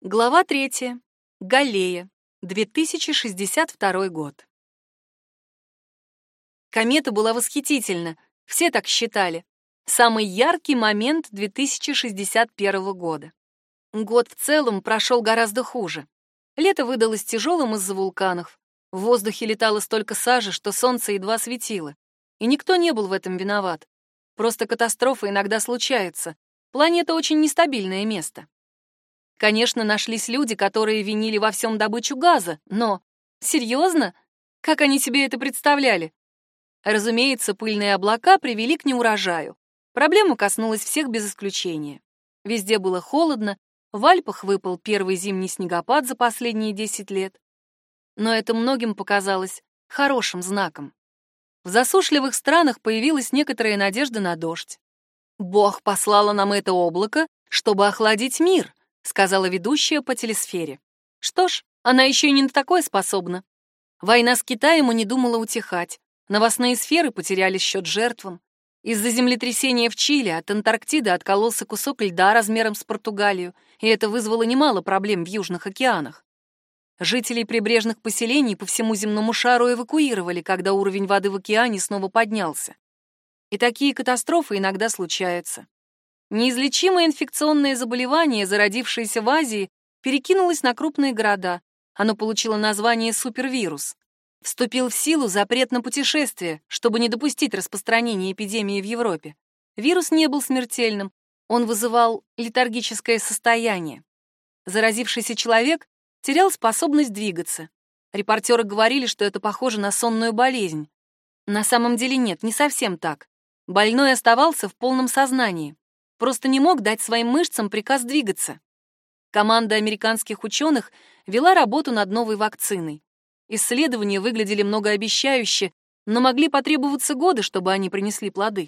Глава 3. Галлея. 2062 год. Комета была восхитительна, все так считали. Самый яркий момент 2061 года. Год в целом прошел гораздо хуже. Лето выдалось тяжелым из-за вулканов. В воздухе летало столько сажи, что солнце едва светило. И никто не был в этом виноват. Просто катастрофы иногда случаются. Планета очень нестабильное место. Конечно, нашлись люди, которые винили во всем добычу газа, но... Серьезно? Как они себе это представляли? Разумеется, пыльные облака привели к неурожаю. Проблема коснулась всех без исключения. Везде было холодно, в Альпах выпал первый зимний снегопад за последние 10 лет. Но это многим показалось хорошим знаком. В засушливых странах появилась некоторая надежда на дождь. «Бог послала нам это облако, чтобы охладить мир», сказала ведущая по телесфере. Что ж, она еще и не на такое способна. Война с Китаем и не думала утихать. Новостные сферы потеряли счет жертвам. Из-за землетрясения в Чили от Антарктиды откололся кусок льда размером с Португалию, и это вызвало немало проблем в южных океанах. Жителей прибрежных поселений по всему земному шару эвакуировали, когда уровень воды в океане снова поднялся. И такие катастрофы иногда случаются. Неизлечимое инфекционное заболевание, зародившееся в Азии, перекинулось на крупные города. Оно получило название супервирус. Вступил в силу запрет на путешествия, чтобы не допустить распространения эпидемии в Европе. Вирус не был смертельным, он вызывал летаргическое состояние. Заразившийся человек терял способность двигаться. Репортеры говорили, что это похоже на сонную болезнь. На самом деле нет, не совсем так. Больной оставался в полном сознании. Просто не мог дать своим мышцам приказ двигаться. Команда американских ученых вела работу над новой вакциной. Исследования выглядели многообещающе, но могли потребоваться годы, чтобы они принесли плоды.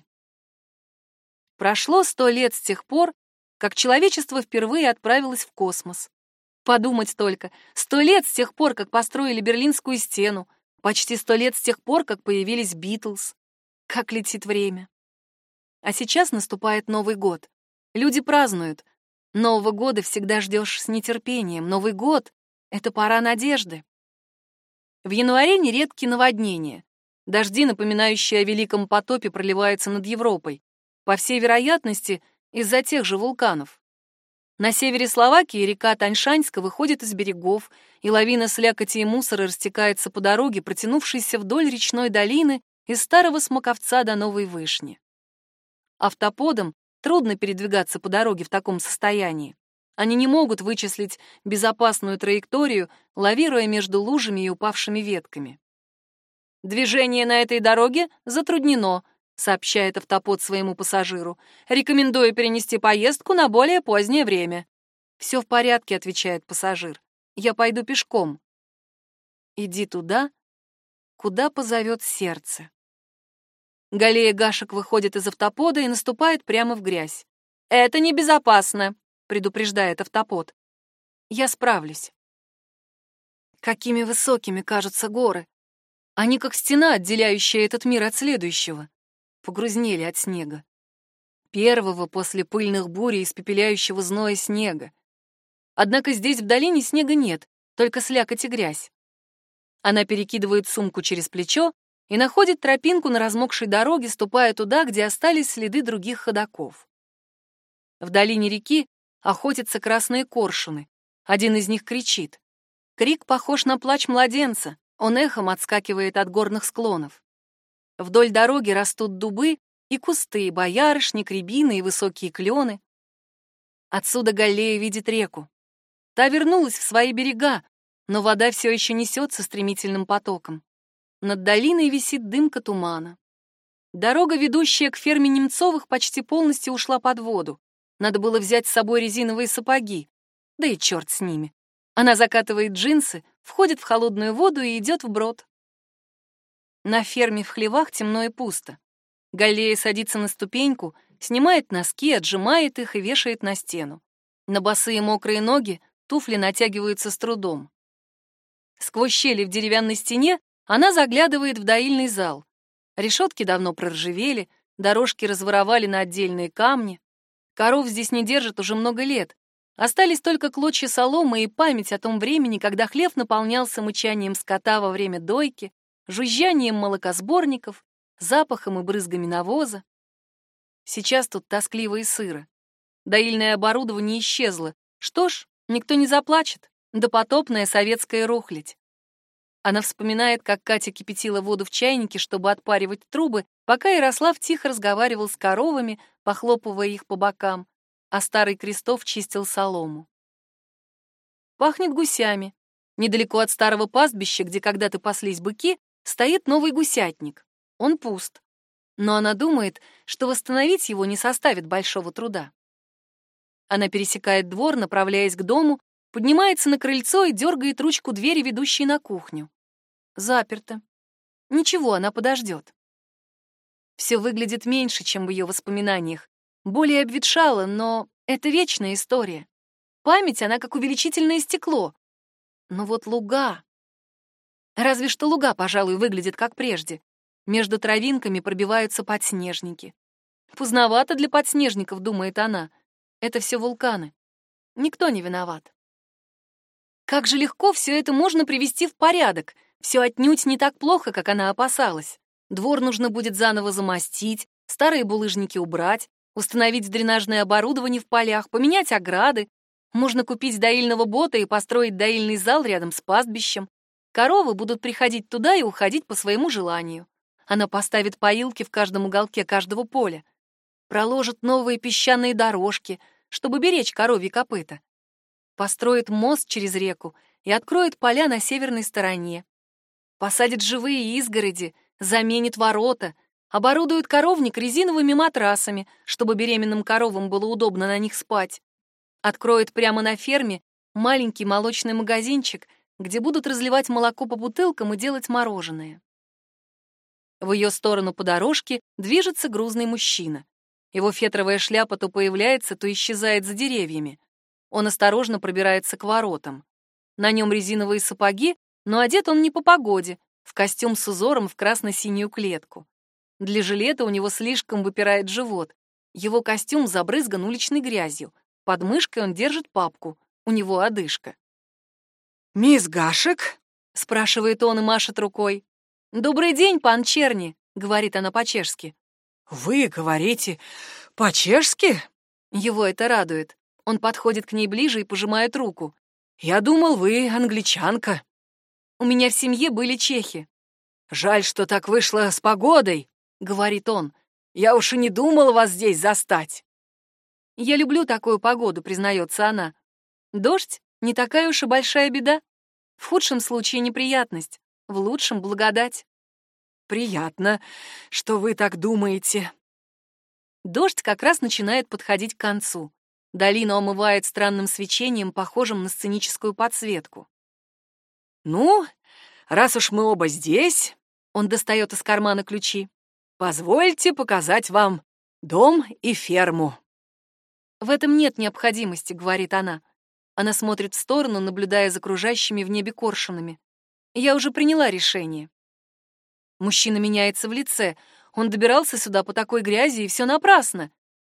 Прошло 100 лет с тех пор, как человечество впервые отправилось в космос. Подумать только, 100 лет с тех пор, как построили Берлинскую стену, почти 100 лет с тех пор, как появились Битлз. Как летит время. А сейчас наступает Новый год. Люди празднуют. Нового года всегда ждешь с нетерпением. Новый год — это пора надежды. В январе нередки наводнения. Дожди, напоминающие о Великом потопе, проливаются над Европой. По всей вероятности, из-за тех же вулканов. На севере Словакии река Таньшаньска выходит из берегов, и лавина слякоти и мусора растекается по дороге, протянувшейся вдоль речной долины из Старого Смоковца до Новой Вышни. Автоподам трудно передвигаться по дороге в таком состоянии. Они не могут вычислить безопасную траекторию, лавируя между лужами и упавшими ветками. «Движение на этой дороге затруднено», — сообщает автопод своему пассажиру. «Рекомендую перенести поездку на более позднее время». «Все в порядке», — отвечает пассажир. «Я пойду пешком». «Иди туда, куда позовет сердце». Галлея Гашек выходит из автопода и наступает прямо в грязь. «Это небезопасно», — предупреждает автопод. «Я справлюсь». Какими высокими кажутся горы. Они как стена, отделяющая этот мир от следующего. Погрузнели от снега. Первого после пыльных бурь и испепеляющего зноя снега. Однако здесь в долине снега нет, только слякоть и грязь. Она перекидывает сумку через плечо и находит тропинку на размокшей дороге, ступая туда, где остались следы других ходоков. В долине реки охотятся красные коршуны. Один из них кричит. Крик похож на плач младенца, он эхом отскакивает от горных склонов. Вдоль дороги растут дубы и кусты, боярышник, рябины и высокие клены. Отсюда Галлея видит реку. Та вернулась в свои берега, но вода все еще несется стремительным потоком. Над долиной висит дымка тумана. Дорога, ведущая к ферме Немцовых, почти полностью ушла под воду. Надо было взять с собой резиновые сапоги. Да и черт с ними. Она закатывает джинсы, входит в холодную воду и идет вброд. На ферме в хлевах темно и пусто. Галлея садится на ступеньку, снимает носки, отжимает их и вешает на стену. На босые мокрые ноги туфли натягиваются с трудом. Сквозь щели в деревянной стене она заглядывает в доильный зал. Решетки давно проржавели, дорожки разворовали на отдельные камни. Коров здесь не держат уже много лет. Остались только клочья соломы и память о том времени, когда хлев наполнялся мычанием скота во время дойки, жужжанием молокосборников, запахом и брызгами навоза. Сейчас тут тоскливо и сыро. Доильное оборудование исчезло. Что ж, никто не заплачет. Допотопная советская рухлядь. Она вспоминает, как Катя кипятила воду в чайнике, чтобы отпаривать трубы, пока Ярослав тихо разговаривал с коровами, похлопывая их по бокам, а старый Крестов чистил солому. Пахнет гусями. Недалеко от старого пастбища, где когда-то паслись быки, стоит новый гусятник. Он пуст. Но она думает, что восстановить его не составит большого труда. Она пересекает двор, направляясь к дому, поднимается на крыльцо и дергает ручку двери, ведущей на кухню. Заперто. Ничего, она подождет. Все выглядит меньше, чем в ее воспоминаниях. Более обветшало, но это вечная история. Память, она как увеличительное стекло. Но вот луга... Разве что луга, пожалуй, выглядит как прежде. Между травинками пробиваются подснежники. Поздновато для подснежников, думает она. Это все вулканы. Никто не виноват. Как же легко все это можно привести в порядок. Все отнюдь не так плохо, как она опасалась. Двор нужно будет заново замостить, старые булыжники убрать, установить дренажное оборудование в полях, поменять ограды. Можно купить доильного бота и построить доильный зал рядом с пастбищем. Коровы будут приходить туда и уходить по своему желанию. Она поставит поилки в каждом уголке каждого поля. Проложит новые песчаные дорожки, чтобы беречь коровьи копыта. Построит мост через реку и откроет поля на северной стороне. Посадит живые изгороди, заменит ворота, оборудует коровник резиновыми матрасами, чтобы беременным коровам было удобно на них спать. Откроет прямо на ферме маленький молочный магазинчик, где будут разливать молоко по бутылкам и делать мороженое. В ее сторону по дорожке движется грузный мужчина. Его фетровая шляпа то появляется, то исчезает за деревьями. Он осторожно пробирается к воротам. На нем резиновые сапоги, но одет он не по погоде, в костюм с узором в красно-синюю клетку. Для жилета у него слишком выпирает живот. Его костюм забрызган уличной грязью. Под мышкой он держит папку. У него одышка. «Мисс Гашек?» — спрашивает он и машет рукой. «Добрый день, пан Черни», — говорит она по-чешски. «Вы говорите по-чешски?» Его это радует. Он подходит к ней ближе и пожимает руку. «Я думал, вы англичанка». «У меня в семье были чехи». «Жаль, что так вышло с погодой», — говорит он. «Я уж и не думал вас здесь застать». «Я люблю такую погоду», — признается она. «Дождь — не такая уж и большая беда. В худшем случае неприятность, в лучшем — благодать». «Приятно, что вы так думаете». Дождь как раз начинает подходить к концу. Долина омывает странным свечением, похожим на сценическую подсветку. «Ну, раз уж мы оба здесь», — он достает из кармана ключи, «позвольте показать вам дом и ферму». «В этом нет необходимости», — говорит она. Она смотрит в сторону, наблюдая за кружащими в небе коршунами. «Я уже приняла решение». Мужчина меняется в лице. Он добирался сюда по такой грязи, и все напрасно.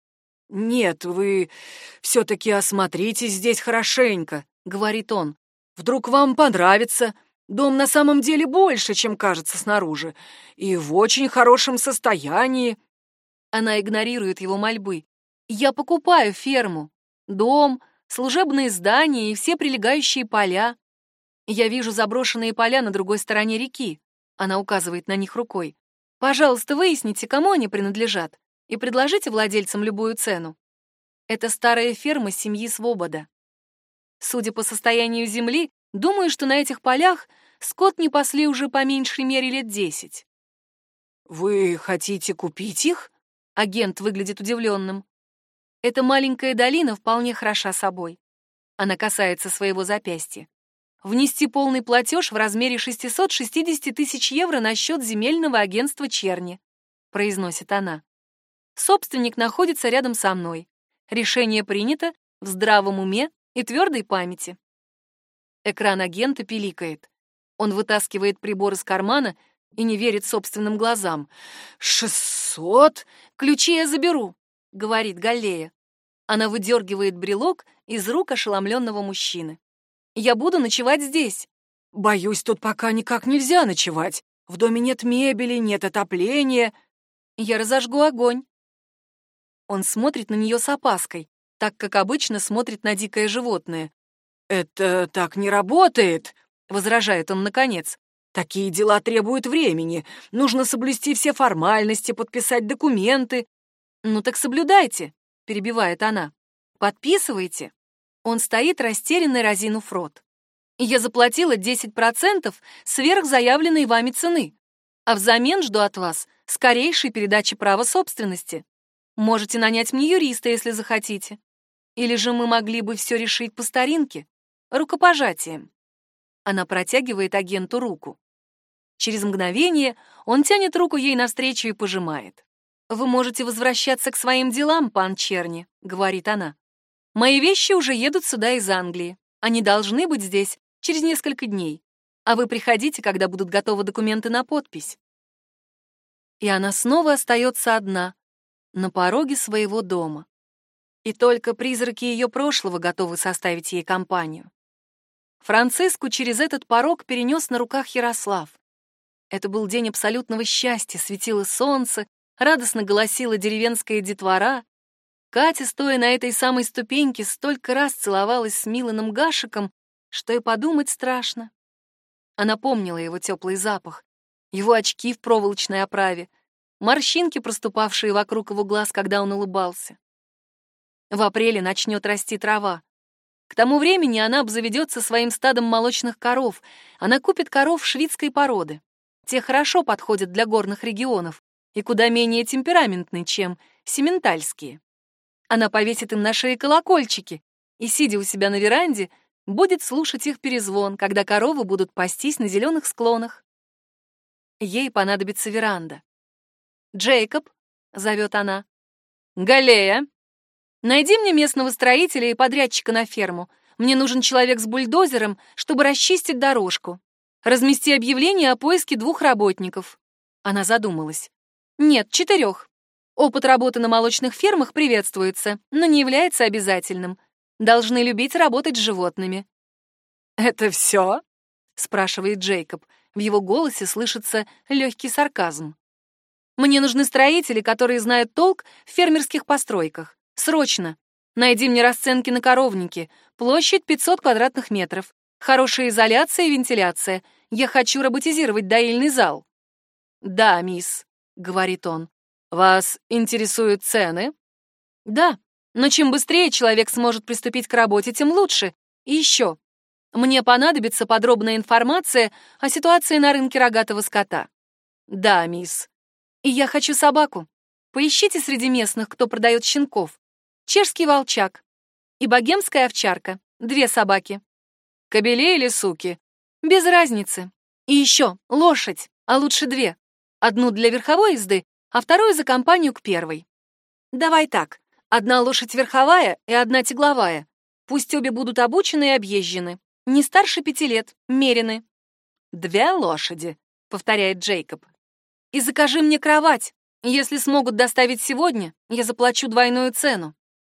«Нет, вы все-таки осмотритесь здесь хорошенько», — говорит он. «Вдруг вам понравится. Дом на самом деле больше, чем кажется снаружи, и в очень хорошем состоянии». Она игнорирует его мольбы. «Я покупаю ферму, дом, служебные здания и все прилегающие поля. Я вижу заброшенные поля на другой стороне реки». Она указывает на них рукой. «Пожалуйста, выясните, кому они принадлежат, и предложите владельцам любую цену. Это старая ферма семьи Свобода. Судя по состоянию земли, думаю, что на этих полях скот не пасли уже по меньшей мере лет 10. «Вы хотите купить их?» Агент выглядит удивленным. Эта маленькая долина вполне хороша собой. Она касается своего запястья. Внести полный платеж в размере 660 тысяч евро на счет земельного агентства Черни, произносит она. Собственник находится рядом со мной. Решение принято в здравом уме и твердой памяти. Экран агента пиликает. Он вытаскивает прибор из кармана и не верит собственным глазам. 600? «Ключи я заберу», — говорит Галлея. Она выдергивает брелок из рук ошеломленного мужчины. «Я буду ночевать здесь». «Боюсь, тут пока никак нельзя ночевать. В доме нет мебели, нет отопления». «Я разожгу огонь». Он смотрит на нее с опаской, так как обычно смотрит на дикое животное. «Это так не работает», — возражает он наконец. «Такие дела требуют времени. Нужно соблюсти все формальности, подписать документы». «Ну так соблюдайте», — перебивает она. «Подписывайте». Он стоит растерянный, разинув рот. «Я заплатила 10% сверх заявленной вами цены, а взамен жду от вас скорейшей передачи права собственности. Можете нанять мне юриста, если захотите. Или же мы могли бы все решить по старинке, рукопожатием». Она протягивает агенту руку. Через мгновение он тянет руку ей навстречу и пожимает. «Вы можете возвращаться к своим делам, пан Черни», — говорит она. «Мои вещи уже едут сюда из Англии. Они должны быть здесь через несколько дней. А вы приходите, когда будут готовы документы на подпись». И она снова остается одна, на пороге своего дома. И только призраки ее прошлого готовы составить ей компанию. Франциску через этот порог перенес на руках Ярослав. Это был день абсолютного счастья, светило солнце, радостно голосила деревенская детвора. Катя, стоя на этой самой ступеньке, столько раз целовалась с Миланом Гашиком, что и подумать страшно. Она помнила его теплый запах, его очки в проволочной оправе, морщинки, проступавшие вокруг его глаз, когда он улыбался. В апреле начнет расти трава. К тому времени она обзаведется своим стадом молочных коров. Она купит коров шведской породы. Те хорошо подходят для горных регионов и куда менее темпераментны, чем сементальские. Она повесит им на шее колокольчики и, сидя у себя на веранде, будет слушать их перезвон, когда коровы будут пастись на зеленых склонах. Ей понадобится веранда. «Джейкоб», — зовет она, — «Галея, найди мне местного строителя и подрядчика на ферму. Мне нужен человек с бульдозером, чтобы расчистить дорожку. Размести объявление о поиске 2 работников». Она задумалась. «Нет, 4. Опыт работы на молочных фермах приветствуется, но не является обязательным. Должны любить работать с животными». «Это все?» — спрашивает Джейкоб. В его голосе слышится легкий сарказм. «Мне нужны строители, которые знают толк в фермерских постройках. Срочно. Найди мне расценки на коровнике. Площадь 500 квадратных метров. Хорошая изоляция и вентиляция. Я хочу роботизировать доильный зал». «Да, мисс», — говорит он. «Вас интересуют цены?» «Да, но чем быстрее человек сможет приступить к работе, тем лучше. И еще. Мне понадобится подробная информация о ситуации на рынке рогатого скота». «Да, мисс». «И я хочу собаку. Поищите среди местных, кто продает щенков. Чешский волчак и богемская овчарка. 2 собаки. Кобеле или суки? Без разницы. И еще лошадь, а лучше 2. Одну для верховой езды, а вторую за компанию к первой. Давай так, 1 лошадь верховая и 1 тягловая. Пусть обе будут обучены и объезжены. Не старше 5 лет, мерены». «2 лошади», — повторяет Джейкоб. «И закажи мне кровать. Если смогут доставить сегодня, я заплачу двойную цену».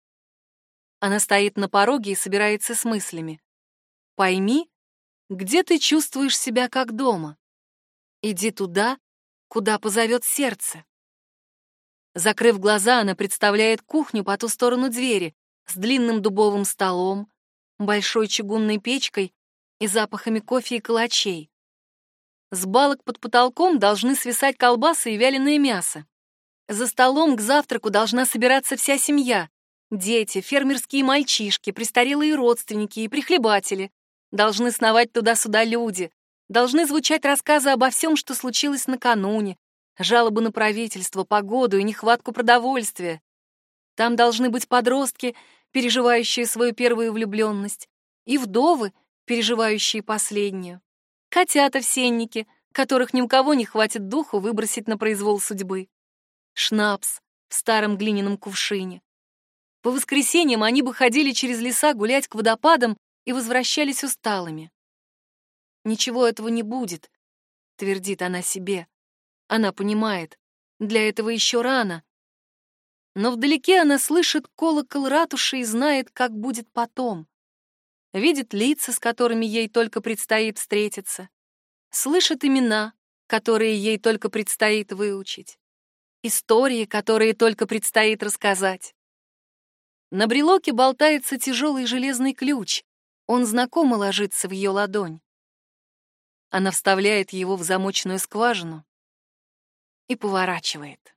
Она стоит на пороге и собирается с мыслями. Пойми, где ты чувствуешь себя как дома. Иди туда, куда позовет сердце. Закрыв глаза, она представляет кухню по ту сторону двери с длинным дубовым столом, большой чугунной печкой и запахами кофе и калачей. С балок под потолком должны свисать колбасы и вяленое мясо. За столом к завтраку должна собираться вся семья. Дети, фермерские мальчишки, престарелые родственники и прихлебатели. Должны сновать туда-сюда люди. Должны звучать рассказы обо всем, что случилось накануне. Жалобы на правительство, погоду и нехватку продовольствия. Там должны быть подростки, переживающие свою первую влюбленность, и вдовы, переживающие последнюю. Котята-всенники, которых ни у кого не хватит духу выбросить на произвол судьбы. Шнапс в старом глиняном кувшине. По воскресеньям они бы ходили через леса гулять к водопадам и возвращались усталыми. «Ничего этого не будет», — твердит она себе. Она понимает, для этого еще рано. Но вдалеке она слышит колокол ратуши и знает, как будет потом. Видит лица, с которыми ей только предстоит встретиться. Слышит имена, которые ей только предстоит выучить. Истории, которые только предстоит рассказать. На брелоке болтается тяжелый железный ключ. Он знакомо ложится в ее ладонь. Она вставляет его в замочную скважину и поворачивает.